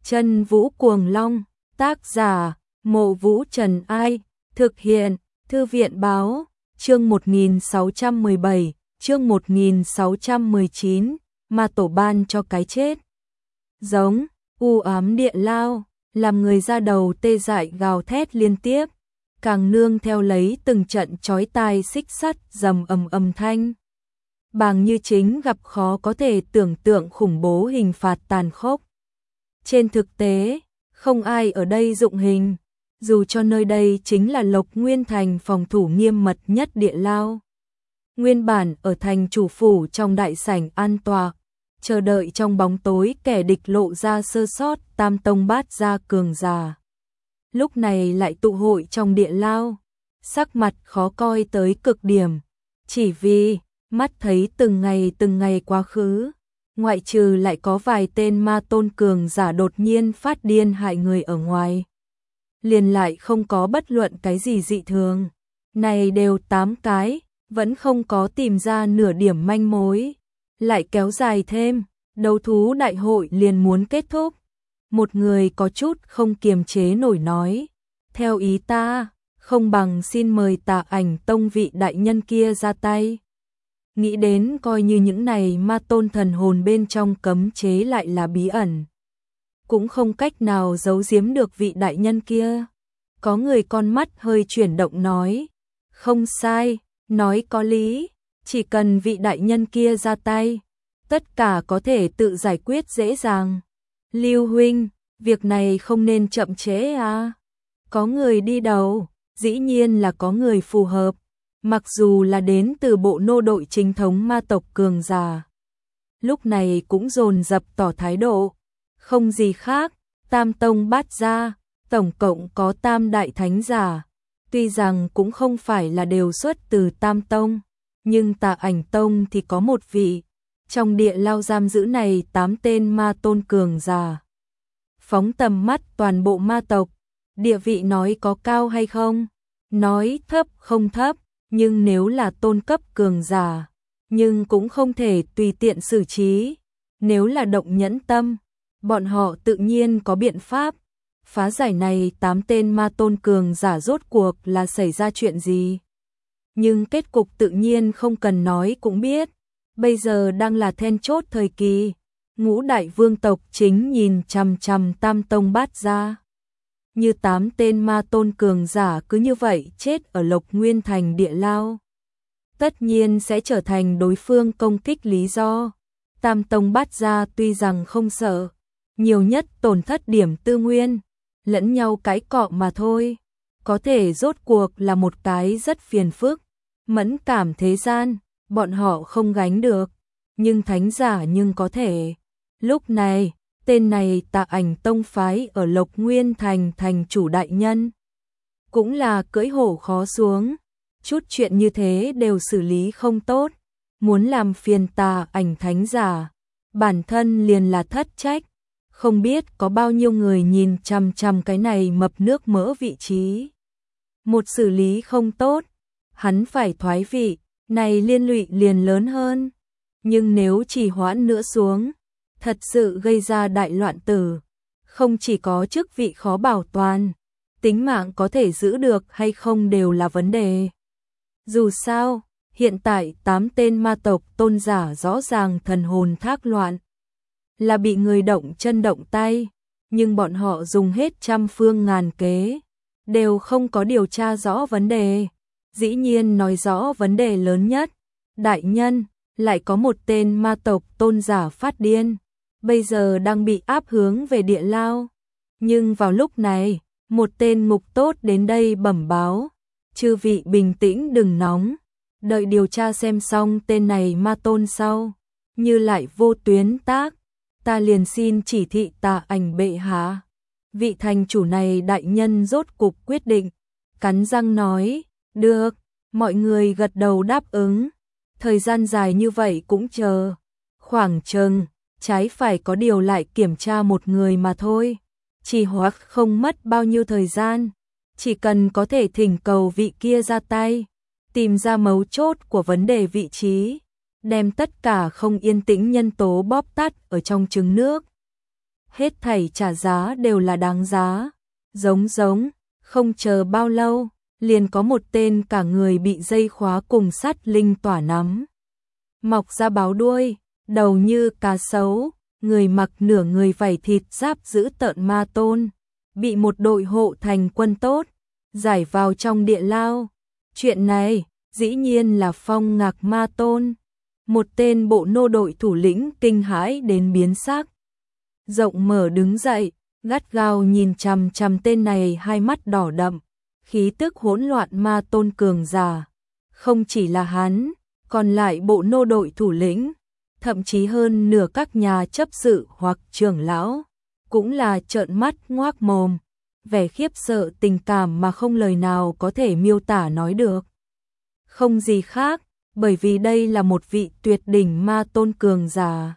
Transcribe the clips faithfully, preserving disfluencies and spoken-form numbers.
Chân Vũ Cuồng Long, tác giả, Mộ Vũ Trần Ai, thực hiện, Thư viện Báo, chương một nghìn sáu trăm mười bảy, chương một nghìn sáu trăm mười chín, mà tổ ban cho cái chết. Giống, u ám địa lao, làm người ra đầu tê dại gào thét liên tiếp, càng nương theo lấy từng trận chói tai xích sắt rầm ầm ầm thanh. Bàng Như Chính gặp khó có thể tưởng tượng khủng bố hình phạt tàn khốc. Trên thực tế, không ai ở đây dụng hình, dù cho nơi đây chính là Lộc Nguyên Thành phòng thủ nghiêm mật nhất địa lao. Nguyên bản ở thành chủ phủ trong đại sảnh an tọa, chờ đợi trong bóng tối kẻ địch lộ ra sơ sót tam tông bát gia cường giả. Lúc này lại tụ hội trong địa lao, sắc mặt khó coi tới cực điểm, chỉ vì mắt thấy từng ngày từng ngày quá khứ, ngoại trừ lại có vài tên ma tôn cường giả đột nhiên phát điên hại người ở ngoài, liền lại không có bất luận cái gì dị thường. Này đều tám cái, vẫn không có tìm ra nửa điểm manh mối, lại kéo dài thêm, đấu thú đại hội liền muốn kết thúc. Một người có chút không kiềm chế nổi nói, theo ý ta, không bằng xin mời Tà Ảnh Tông vị đại nhân kia ra tay. Nghĩ đến coi như những này ma tôn thần hồn bên trong cấm chế lại là bí ẩn, cũng không cách nào giấu giếm được vị đại nhân kia. Có người con mắt hơi chuyển động nói, không sai, nói có lý, chỉ cần vị đại nhân kia ra tay, tất cả có thể tự giải quyết dễ dàng. Lưu huynh, việc này không nên chậm trễ à? Có người đi đầu, dĩ nhiên là có người phù hợp, mặc dù là đến từ bộ nô đội chính thống ma tộc cường giả. Lúc này cũng dồn dập tỏ thái độ, không gì khác, tam tông bát gia, tổng cộng có tam đại thánh giả, tuy rằng cũng không phải là đều xuất từ tam tông, nhưng Tà Ảnh Tông thì có một vị, trong địa lao giam giữ này tám tên ma tôn cường giả. Phóng tầm mắt toàn bộ ma tộc, địa vị nói có cao hay không? Nói thấp không thấp, nhưng nếu là tôn cấp cường giả, nhưng cũng không thể tùy tiện xử trí. Nếu là động nhẫn tâm, bọn họ tự nhiên có biện pháp. Phá giải này tám tên ma tôn cường giả rốt cuộc là xảy ra chuyện gì? Nhưng kết cục tự nhiên không cần nói cũng biết. Bây giờ đang là then chốt thời kỳ, ngũ đại vương tộc chính nhìn chằm chằm tam tông bát gia. Như tám tên ma tôn cường giả cứ như vậy chết ở Lộc Nguyên Thành địa lao, tất nhiên sẽ trở thành đối phương công kích lý do. Tam tông bát gia tuy rằng không sợ, nhiều nhất tổn thất điểm tư nguyên, lẫn nhau cãi cọ mà thôi, có thể rốt cuộc là một cái rất phiền phức, mẫn cảm thế gian, bọn họ không gánh được, nhưng thánh giả nhưng có thể. Lúc này, tên này Tà Ảnh Tông phái ở Lộc Nguyên Thành thành chủ đại nhân, cũng là cưỡi hổ khó xuống, chút chuyện như thế đều xử lý không tốt, muốn làm phiền Tà Ảnh thánh giả, bản thân liền là thất trách, không biết có bao nhiêu người nhìn chằm chằm cái này mập nước mỡ vị trí. Một xử lý không tốt, hắn phải thoái vị, này liên lụy liền lớn hơn, nhưng nếu trì hoãn nữa xuống, thật sự gây ra đại loạn tử, không chỉ có chức vị khó bảo toàn, tính mạng có thể giữ được hay không đều là vấn đề. Dù sao, hiện tại tám tên ma tộc tôn giả rõ ràng thần hồn thác loạn, là bị người động chân động tay, nhưng bọn họ dùng hết trăm phương ngàn kế, đều không có điều tra rõ vấn đề. Dĩ nhiên nói rõ vấn đề lớn nhất, đại nhân, lại có một tên ma tộc tôn giả phát điên, bây giờ đang bị áp hướng về địa lao. Nhưng vào lúc này, một tên ngục tốt đến đây bẩm báo, chư vị bình tĩnh đừng nóng, đợi điều tra xem xong tên này ma tôn sau, như lại vô tuyến tác, ta liền xin chỉ thị Tà Ảnh bệ hạ. Vị thành chủ này đại nhân rốt cục quyết định, cắn răng nói, được, mọi người gật đầu đáp ứng, thời gian dài như vậy cũng chờ, khoảng chừng, trái phải có điều lại kiểm tra một người mà thôi, chỉ hoặc không mất bao nhiêu thời gian, chỉ cần có thể thỉnh cầu vị kia ra tay, tìm ra mấu chốt của vấn đề vị trí, đem tất cả không yên tĩnh nhân tố bóp tắt ở trong trứng nước. hết thảy trả giá đều là đáng giá. Giống giống, không chờ bao lâu, liền có một tên cả người bị dây khóa cùng sắt linh tỏa nắm. Mọc ra báo đuôi, đầu như cá sấu, người mặc nửa người vảy thịt giáp giữ tợn ma tôn, bị một đội hộ thành quân tốt, giải vào trong địa lao. Chuyện này, dĩ nhiên là Phong Ngạc ma tôn. Một tên bộ nô đội thủ lĩnh kinh hãi đến biến sắc. Rộng mở đứng dậy, gắt gao nhìn chằm chằm tên này, hai mắt đỏ đậm, khí tức hỗn loạn ma tôn cường giả. Không chỉ là hắn, còn lại bộ nô đội thủ lĩnh, thậm chí hơn nửa các nhà chấp sự hoặc trưởng lão, cũng là trợn mắt ngoác mồm, vẻ khiếp sợ tình cảm mà không lời nào có thể miêu tả nói được. Không gì khác, bởi vì đây là một vị tuyệt đỉnh ma tôn cường giả.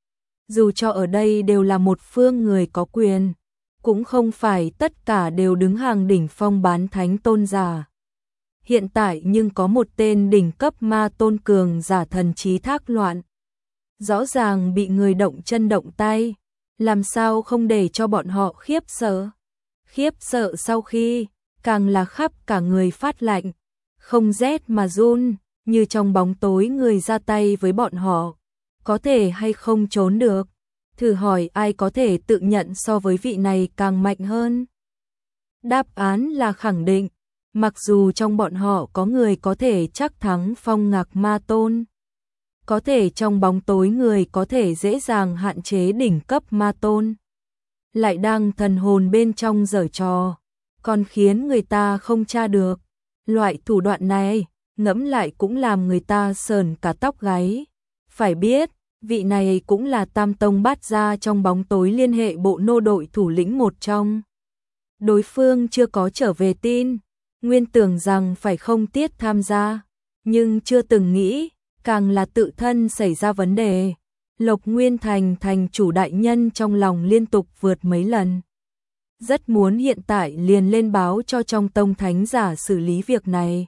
Dù cho ở đây đều là một phương người có quyền, cũng không phải tất cả đều đứng hàng đỉnh phong bán thánh tôn giả. Hiện tại nhưng có một tên đỉnh cấp ma tôn cường giả thần trí thác loạn. Rõ ràng bị người động chân động tay, làm sao không để cho bọn họ khiếp sợ. Khiếp sợ sau khi, càng là khắp cả người phát lạnh, không rét mà run, như trong bóng tối người ra tay với bọn họ, có thể hay không trốn được. Thử hỏi ai có thể tự nhận so với vị này càng mạnh hơn? Đáp án là khẳng định, mặc dù trong bọn họ có người có thể chắc thắng Phong Ngạc ma tôn, có thể trong bóng tối người có thể dễ dàng hạn chế đỉnh cấp ma tôn, lại đang thần hồn bên trong giở trò, còn khiến người ta không tra được. Loại thủ đoạn này, ngẫm lại cũng làm người ta sờn cả tóc gáy. Phải biết, vị này cũng là Tam Tông Bát Gia trong bóng tối liên hệ bộ nô đội thủ lĩnh một trong. Đối phương chưa có trở về tin, nguyên tưởng rằng phải không tiết tham gia, nhưng chưa từng nghĩ, càng là tự thân xảy ra vấn đề. Lộc Nguyên Thành thành chủ đại nhân trong lòng liên tục vượt mấy lần. Rất muốn hiện tại liền lên báo cho trong tông thánh giả xử lý việc này.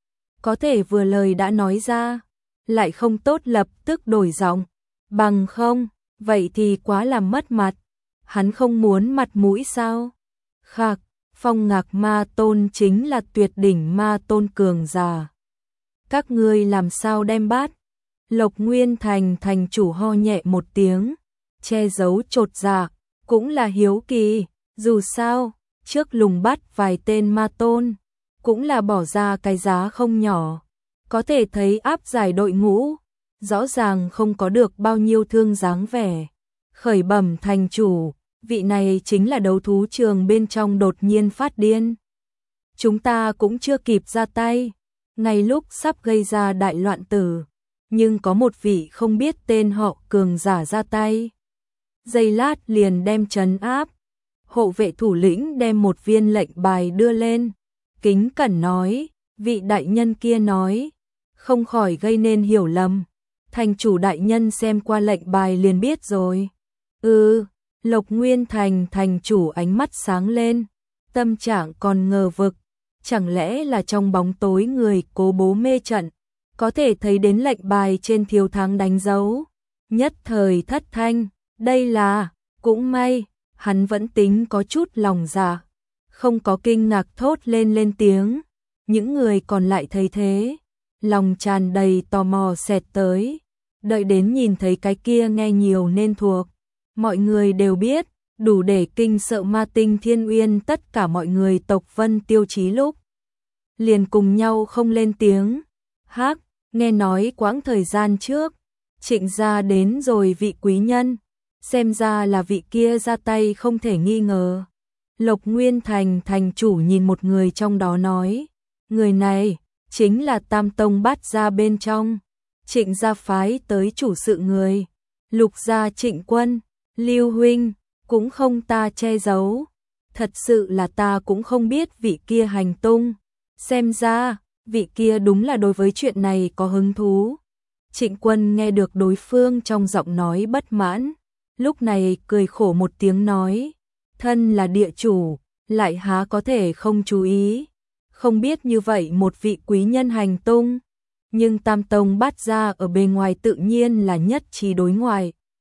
Có thể vừa lời đã nói ra, lại không tốt lập tức đổi giọng. Bằng không, vậy thì quá làm mất mặt. Hắn không muốn mặt mũi sao? Khạc, Phong Ngạc ma tôn chính là tuyệt đỉnh ma tôn cường giả. Các ngươi làm sao đem bắt? Lộc Nguyên Thành thành chủ ho nhẹ một tiếng, che giấu chột dạ, cũng là hiếu kỳ. Dù sao, trước lùng bắt vài tên ma tôn, cũng là bỏ ra cái giá không nhỏ. Có thể thấy áp giải đội ngũ, rõ ràng không có được bao nhiêu thương dáng vẻ. Khởi bẩm thành chủ, vị này chính là đấu thú trường bên trong đột nhiên phát điên. Chúng ta cũng chưa kịp ra tay, ngay lúc sắp gây ra đại loạn tử, nhưng có một vị không biết tên họ cường giả ra tay. Giây lát liền đem trấn áp. Hộ vệ thủ lĩnh đem một viên lệnh bài đưa lên, kính cẩn nói, vị đại nhân kia nói, không khỏi gây nên hiểu lầm. Thành chủ đại nhân xem qua lệnh bài liền biết rồi. Ừ, Lộc Nguyên Thành thành chủ ánh mắt sáng lên, tâm trạng còn ngờ vực, chẳng lẽ là trong bóng tối người cố bố mê trận, có thể thấy đến lệnh bài trên thiếu thắng đánh dấu. Nhất thời thất thanh, đây là, cũng may. Hắn vẫn tính có chút lòng dạ, không có kinh ngạc thốt lên lên tiếng. Những người còn lại thấy thế, lòng tràn đầy tò mò xẹt tới, đợi đến nhìn thấy cái kia nghe nhiều nên thuộc. Mọi người đều biết, đủ để kinh sợ ma tinh Thiên Uyên tất cả mọi người tộc Vân Tiêu Chí lúc. Liền cùng nhau không lên tiếng. Hắc, nghe nói quãng thời gian trước, Trịnh gia đến rồi vị quý nhân. Xem ra là vị kia ra tay không thể nghi ngờ. Lộc Nguyên Thành thành chủ nhìn một người trong đó nói, người này chính là Tam Tông Bát Gia bên trong, Trịnh gia phái tới chủ sự người. Lục gia Trịnh Quân, Lưu huynh, cũng không ta che giấu. Thật sự là ta cũng không biết vị kia hành tung. Xem ra, vị kia đúng là đối với chuyện này có hứng thú. Trịnh Quân nghe được đối phương trong giọng nói bất mãn, lúc này cười khổ một tiếng nói, thân là địa chủ, lại há có thể không chú ý, không biết như vậy một vị quý nhân hành tung, nhưng Tam Tông Bát Gia ở bề ngoài tự nhiên là nhất trí đối ngoại.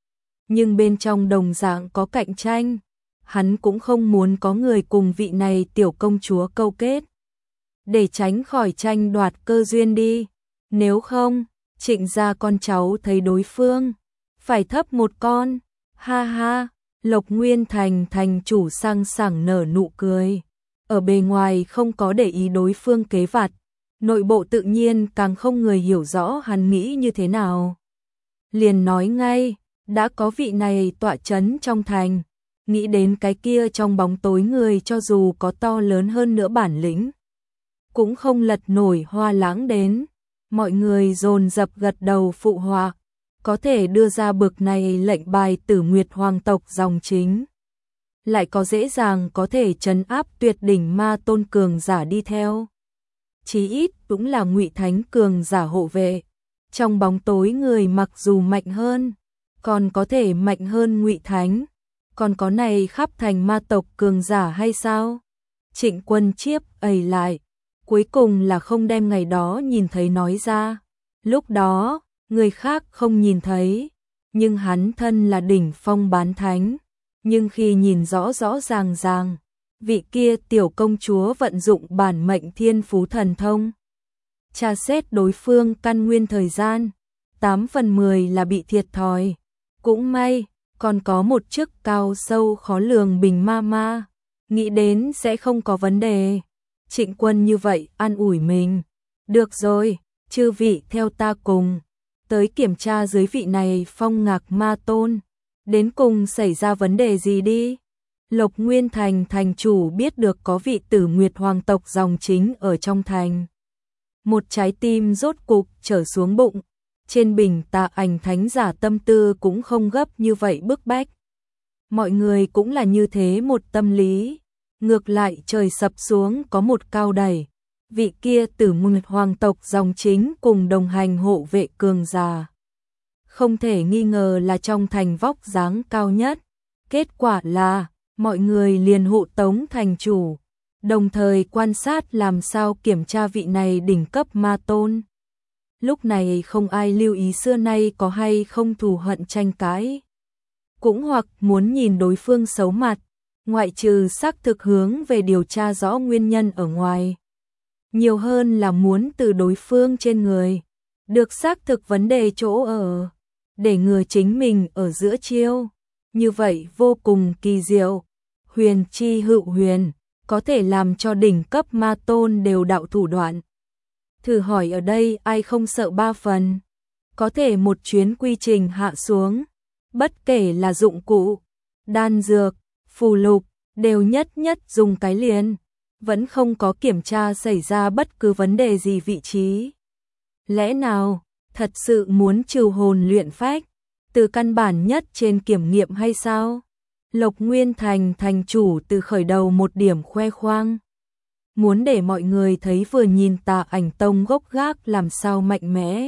nhưng bên trong đồng dạng có cạnh tranh. Hắn cũng không muốn có người cùng vị này tiểu công chúa câu kết, để tránh khỏi tranh đoạt cơ duyên đi. Nếu không, Trịnh gia con cháu thấy đối phương phải thấp một con. Ha ha, Lộc Nguyên Thành thành chủ sang sảng nở nụ cười. Ở bề ngoài không có để ý đối phương kế vặt, nội bộ tự nhiên càng không người hiểu rõ hắn nghĩ như thế nào. Liền nói ngay, đã có vị này tọa chấn trong thành, nghĩ đến cái kia trong bóng tối người cho dù có to lớn hơn nữa bản lĩnh, cũng không lật nổi Hoa Lãng đến. Mọi người dồn dập gật đầu phụ họa, có thể đưa ra bực này lệnh bài Tử Nguyệt hoàng tộc dòng chính, lại có dễ dàng có thể trấn áp tuyệt đỉnh ma tôn cường giả đi theo. Chí ít cũng là Ngụy Thánh cường giả hộ vệ. Trong bóng tối người mặc dù mạnh hơn, còn có thể mạnh hơn Ngụy Thánh, còn có này khắp thành ma tộc cường giả hay sao? Trịnh Quân Chiếp ầy lại, cuối cùng là không đem ngày đó nhìn thấy nói ra. Lúc đó, người khác không nhìn thấy, nhưng hắn thân là đỉnh phong bán thánh, nhưng khi nhìn rõ rõ ràng ràng, vị kia tiểu công chúa vận dụng bản mệnh thiên phú thần thông, tra xét đối phương căn nguyên thời gian, tám phần mười là bị thiệt thòi. Cũng may, còn có một chức cao sâu khó lường bình ma ma, nghĩ đến sẽ không có vấn đề. Trịnh Quân như vậy an ủi mình. Được rồi, chư vị theo ta cùng, tới kiểm tra dưới vị này Phong Ngạc ma tôn, đến cùng xảy ra vấn đề gì đi. Lộc Nguyên Thành thành chủ biết được có vị Tử Nguyệt hoàng tộc dòng chính ở trong thành. Một trái tim rốt cục trở xuống bụng, trên bình Tạ Ảnh thánh giả tâm tư cũng không gấp như vậy bức bách. Mọi người cũng là như thế một tâm lý, ngược lại trời sập xuống có một cao đẩy, vị kia Tử Nguyệt hoàng tộc dòng chính cùng đồng hành hộ vệ cường giả, không thể nghi ngờ là trong thành vóc dáng cao nhất. Kết quả là, mọi người liền hộ tống thành chủ, đồng thời quan sát làm sao kiểm tra vị này đỉnh cấp ma tôn. Lúc này không ai lưu ý xưa nay có hay không thù hận tranh cãi, cũng hoặc muốn nhìn đối phương xấu mặt, ngoại trừ xác thực hướng về điều tra rõ nguyên nhân ở ngoài. Nhiều hơn là muốn từ đối phương trên người được xác thực vấn đề chỗ ở, để ngừa chính mình ở giữa chiêu. Như vậy vô cùng kỳ diệu, huyền chi hữu huyền, có thể làm cho đỉnh cấp ma tôn đều đạo thủ đoạn. Thử hỏi ở đây ai không sợ ba phần, có thể một chuyến quy trình hạ xuống, bất kể là dụng cụ, đan dược, phù lục, đều nhất nhất dùng cái liền, vẫn không có kiểm tra xảy ra bất cứ vấn đề gì vị trí. Lẽ nào, thật sự muốn trừ hồn luyện phách, từ căn bản nhất trên kiểm nghiệm hay sao? Lộc Nguyên Thành thành chủ từ khởi đầu một điểm khoe khoang, muốn để mọi người thấy vừa nhìn Tà Ảnh tông gốc gác làm sao mạnh mẽ,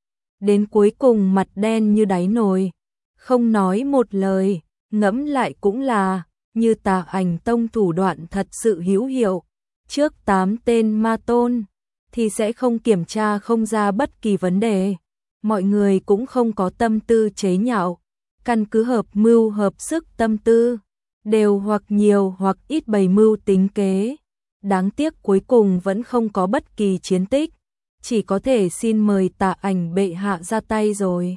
đến cuối cùng mặt đen như đáy nồi, không nói một lời. Ngẫm lại cũng là, như Tà Ảnh tông thủ đoạn thật sự hữu hiệu, trước tám tên ma tôn thì sẽ không kiểm tra không ra bất kỳ vấn đề. Mọi người cũng không có tâm tư chế nhạo, căn cứ hợp mưu hợp sức tâm tư, đều hoặc nhiều hoặc ít bày mưu tính kế. Đáng tiếc cuối cùng vẫn không có bất kỳ chiến tích, chỉ có thể xin mời Tà Ảnh bệ hạ ra tay rồi.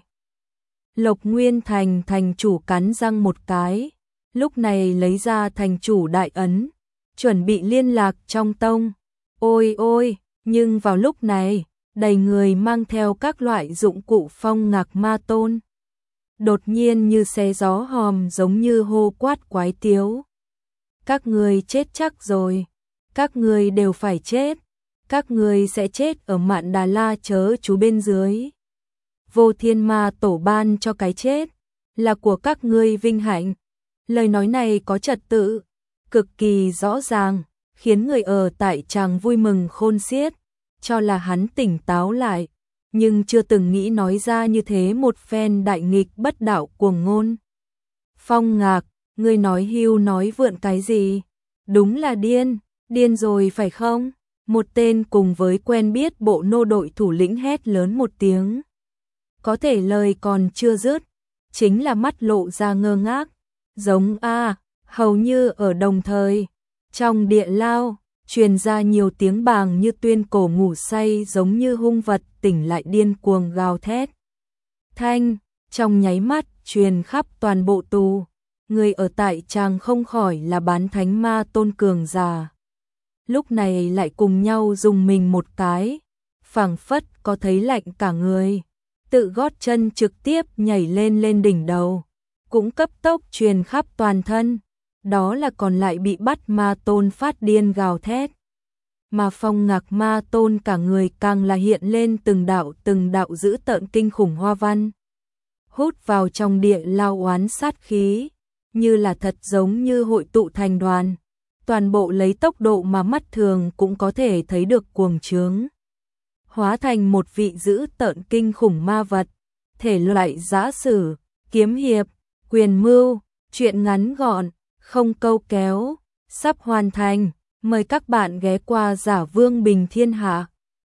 Lộc Nguyên Thành thành chủ cắn răng một cái, lúc này lấy ra thành chủ đại ấn, chuẩn bị liên lạc trong tông. Ôi ôi, nhưng vào lúc này, đầy người mang theo các loại dụng cụ Phong Ngạc ma tôn, đột nhiên như xé gió hòm giống như hô quát quái tiếu. Các người chết chắc rồi, các người đều phải chết, các người sẽ chết ở Mạn Đà La chớ chú bên dưới. Vô Thiên Ma tổ ban cho cái chết, là của các ngươi vinh hạnh. Lời nói này có trật tự, cực kỳ rõ ràng, khiến người ở tại tràng vui mừng khôn xiết, cho là hắn tỉnh táo lại, nhưng chưa từng nghĩ nói ra như thế một phen đại nghịch bất đạo cuồng ngôn. Phong Ngạc, ngươi nói hưu nói vượn cái gì? Đúng là điên, điên rồi phải không? Một tên cùng với quen biết bộ nô đội thủ lĩnh hét lớn một tiếng. Có thể lời còn chưa dứt, chính là mắt lộ ra ngơ ngác, giống a, hầu như ở đồng thời. Trong địa lao, truyền ra nhiều tiếng bàng như tuyên cổ ngủ say, giống như hung vật tỉnh lại điên cuồng gào thét. Thanh, trong nháy mắt, truyền khắp toàn bộ tù. Người ở tại tràng không khỏi là bán thánh ma tôn cường già. Lúc này lại cùng nhau dùng mình một cái, phảng phất có thấy lạnh cả người. Tự gót chân trực tiếp nhảy lên lên đỉnh đầu, cũng cấp tốc truyền khắp toàn thân. Đó là còn lại bị bắt ma tôn phát điên gào thét. Mà Phong Ngạc ma tôn cả người càng là hiện lên từng đạo từng đạo dữ tợn kinh khủng hoa văn. Hút vào trong địa lao oán sát khí, như là thật giống như hội tụ thành đoàn. Toàn bộ lấy tốc độ mà mắt thường cũng có thể thấy được cuồng trướng. Hóa thành một vị dữ tợn kinh khủng ma vật, thể loại giã sử, kiếm hiệp, quyền mưu, truyện ngắn gọn, không câu kéo, sắp hoàn thành. Mời các bạn ghé qua Giả Vương Bình Thiên Hạ.